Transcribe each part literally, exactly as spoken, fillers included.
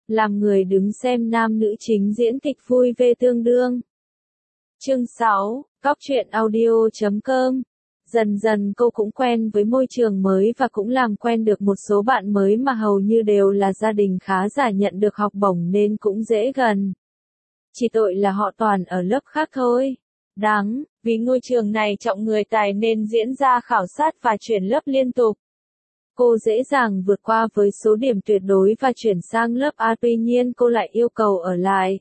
làm người đứng xem nam nữ chính diễn kịch vui vẻ tương đương. Chương sáu, Cóc truyện audio chấm com. Dần dần cô cũng quen với môi trường mới và cũng làm quen được một số bạn mới mà hầu như đều là gia đình khá giả nhận được học bổng nên cũng dễ gần. Chỉ tội là họ toàn ở lớp khác thôi. Đáng, vì ngôi trường này trọng người tài nên diễn ra khảo sát và chuyển lớp liên tục. Cô dễ dàng vượt qua với số điểm tuyệt đối và chuyển sang lớp A, tuy nhiên cô lại yêu cầu ở lại.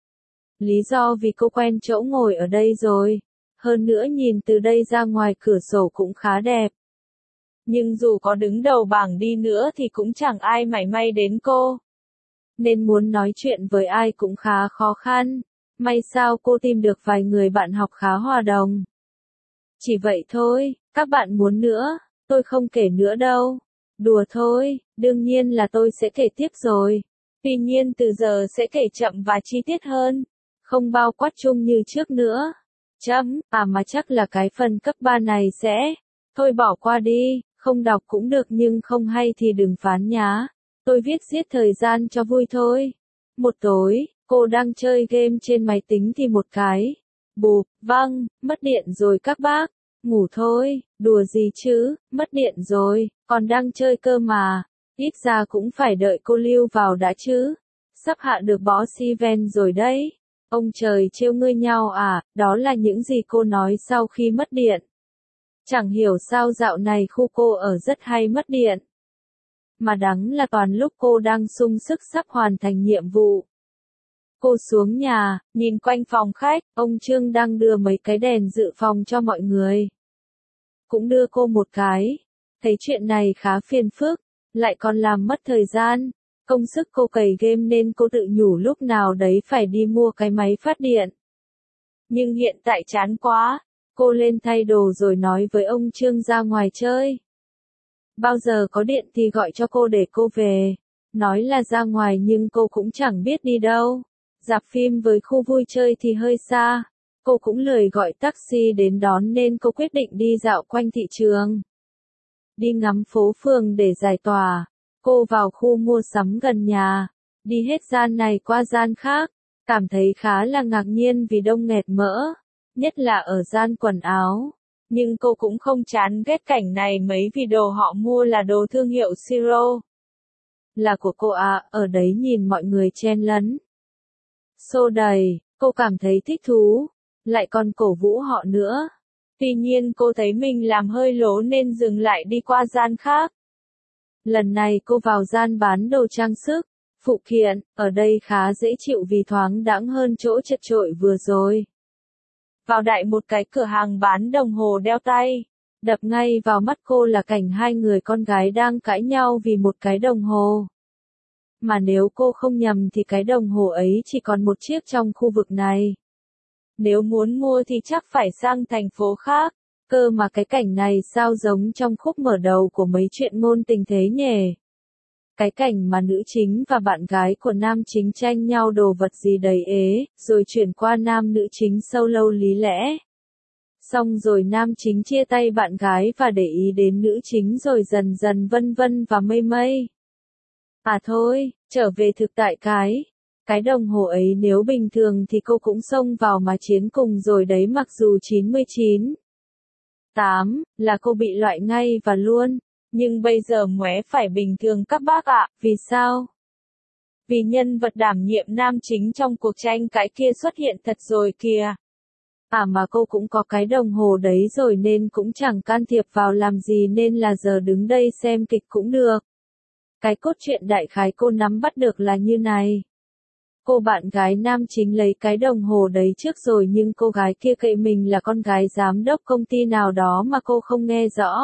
Lý do vì cô quen chỗ ngồi ở đây rồi. Hơn nữa nhìn từ đây ra ngoài cửa sổ cũng khá đẹp. Nhưng dù có đứng đầu bảng đi nữa thì cũng chẳng ai mảy may đến cô. Nên muốn nói chuyện với ai cũng khá khó khăn. May sao cô tìm được vài người bạn học khá hòa đồng. Chỉ vậy thôi, các bạn muốn nữa, tôi không kể nữa đâu. Đùa thôi, đương nhiên là tôi sẽ kể tiếp rồi. Tuy nhiên từ giờ sẽ kể chậm và chi tiết hơn. Không bao quát chung như trước nữa. Chấm, à mà chắc là cái phần cấp ba này sẽ. Thôi bỏ qua đi, không đọc cũng được nhưng không hay thì đừng phán nhá. Tôi viết giết thời gian cho vui thôi. Một tối, cô đang chơi game trên máy tính thì một cái. Bụp, văng, mất điện rồi các bác. Ngủ thôi, đùa gì chứ, mất điện rồi, còn đang chơi cơ mà. Ít ra cũng phải đợi cô lưu vào đã chứ. Sắp hạ được boss event rồi đấy. Ông trời trêu ngươi nhau à, đó là những gì cô nói sau khi mất điện. Chẳng hiểu sao dạo này khu cô ở rất hay mất điện. Mà đáng là toàn lúc cô đang sung sức sắp hoàn thành nhiệm vụ. Cô xuống nhà, nhìn quanh phòng khách, ông Trương đang đưa mấy cái đèn dự phòng cho mọi người. Cũng đưa cô một cái. Thấy chuyện này khá phiền phức, lại còn làm mất thời gian. Công sức cô cày game nên cô tự nhủ lúc nào đấy phải đi mua cái máy phát điện. Nhưng hiện tại chán quá, cô lên thay đồ rồi nói với ông Trương ra ngoài chơi. Bao giờ có điện thì gọi cho cô để cô về. Nói là ra ngoài nhưng cô cũng chẳng biết đi đâu. Rạp phim với khu vui chơi thì hơi xa. Cô cũng lười gọi taxi đến đón nên cô quyết định đi dạo quanh thị trường. Đi ngắm phố phường để giải tỏa. Cô vào khu mua sắm gần nhà, đi hết gian này qua gian khác, cảm thấy khá là ngạc nhiên vì đông nghẹt mỡ, nhất là ở gian quần áo. Nhưng cô cũng không chán ghét cảnh này mấy vì đồ họ mua là đồ thương hiệu Siro. Là của cô à, ở đấy nhìn mọi người chen lấn. Xô đầy, cô cảm thấy thích thú, lại còn cổ vũ họ nữa. Tuy nhiên cô thấy mình làm hơi lố nên dừng lại đi qua gian khác. Lần này cô vào gian bán đồ trang sức, phụ kiện, ở đây khá dễ chịu vì thoáng đãng hơn chỗ chật chội vừa rồi. Vào đại một cái cửa hàng bán đồng hồ đeo tay, đập ngay vào mắt cô là cảnh hai người con gái đang cãi nhau vì một cái đồng hồ. Mà nếu cô không nhầm thì cái đồng hồ ấy chỉ còn một chiếc trong khu vực này. Nếu muốn mua thì chắc phải sang thành phố khác. Cơ mà cái cảnh này sao giống trong khúc mở đầu của mấy chuyện ngôn tình thế nhỉ? Cái cảnh mà nữ chính và bạn gái của nam chính tranh nhau đồ vật gì đầy ế, rồi chuyển qua nam nữ chính sâu lâu lý lẽ. Xong rồi nam chính chia tay bạn gái và để ý đến nữ chính rồi dần dần vân vân và mây mây. À thôi, trở về thực tại cái. Cái đồng hồ ấy nếu bình thường thì cô cũng xông vào mà chiến cùng rồi đấy mặc dù chín mươi chín. tám, là cô bị loại ngay và luôn. Nhưng bây giờ móe phải bình thường các bác ạ, vì sao? Vì nhân vật đảm nhiệm nam chính trong cuộc tranh cãi kia xuất hiện thật rồi kìa. À mà cô cũng có cái đồng hồ đấy rồi nên cũng chẳng can thiệp vào làm gì nên là giờ đứng đây xem kịch cũng được. Cái cốt truyện đại khái cô nắm bắt được là như này. Cô bạn gái nam chính lấy cái đồng hồ đấy trước rồi nhưng cô gái kia cậy mình là con gái giám đốc công ty nào đó mà cô không nghe rõ.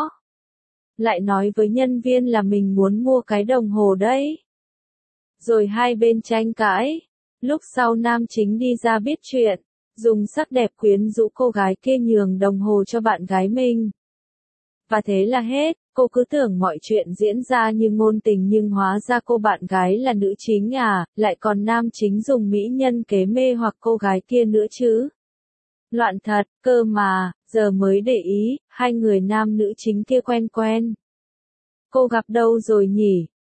Lại nói với nhân viên là mình muốn mua cái đồng hồ đấy. Rồi hai bên tranh cãi. Lúc sau nam chính đi ra biết chuyện, dùng sắc đẹp quyến rũ cô gái kia nhường đồng hồ cho bạn gái mình. Và thế là hết, cô cứ tưởng mọi chuyện diễn ra như ngôn tình nhưng hóa ra cô bạn gái là nữ chính à, lại còn nam chính dùng mỹ nhân kế mê hoặc cô gái kia nữa chứ. Loạn thật, cơ mà, giờ mới để ý, hai người nam nữ chính kia quen quen. Cô gặp đâu rồi nhỉ?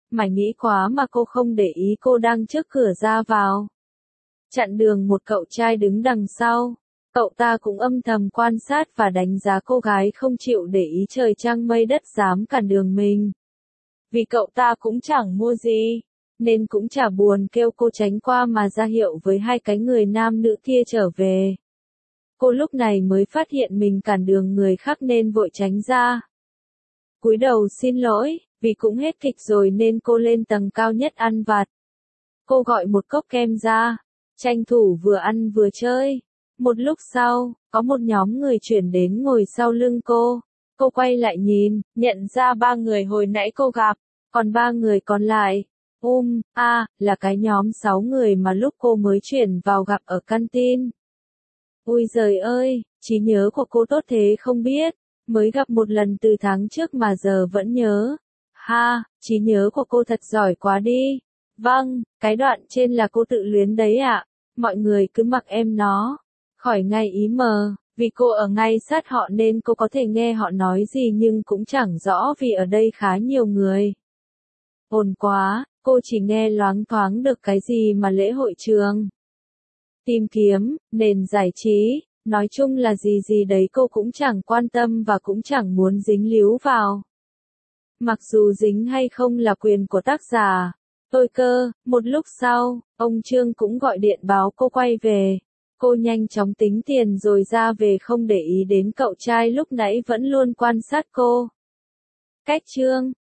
Mải nghĩ quá mà cô không để ý cô đang trước cửa ra vào. Chặn đường một cậu trai đứng đằng sau. Cậu ta cũng âm thầm quan sát và đánh giá cô gái không chịu để ý trời trăng mây đất dám cản đường mình. Vì cậu ta cũng chẳng mua gì, nên cũng chả buồn kêu cô tránh qua mà ra hiệu với hai cái người nam nữ kia trở về. Cô lúc này mới phát hiện mình cản đường người khác nên vội tránh ra. Cúi đầu xin lỗi, vì cũng hết kịch rồi nên cô lên tầng cao nhất ăn vặt. Cô gọi một cốc kem ra, tranh thủ vừa ăn vừa chơi. Một lúc sau, có một nhóm người chuyển đến ngồi sau lưng cô. Cô quay lại nhìn, nhận ra ba người hồi nãy cô gặp, còn ba người còn lại, um, a, à, là cái nhóm sáu người mà lúc cô mới chuyển vào gặp ở canteen. Ôi giời ơi, trí nhớ của cô tốt thế không biết, mới gặp một lần từ tháng trước mà giờ vẫn nhớ. Ha, trí nhớ của cô thật giỏi quá đi. Vâng, cái đoạn trên là cô tự luyến đấy ạ. Mọi người cứ mặc em nó. Khỏi ngay ý mờ, vì cô ở ngay sát họ nên cô có thể nghe họ nói gì nhưng cũng chẳng rõ vì ở đây khá nhiều người. Ồn quá, cô chỉ nghe loáng thoáng được cái gì mà lễ hội trường. Tìm kiếm, nền giải trí, nói chung là gì gì đấy cô cũng chẳng quan tâm và cũng chẳng muốn dính líu vào. Mặc dù dính hay không là quyền của tác giả. Tôi cơ, một lúc sau, ông Trương cũng gọi điện báo cô quay về. Cô nhanh chóng tính tiền rồi ra về không để ý đến cậu trai lúc nãy vẫn luôn quan sát cô. Cách Trương,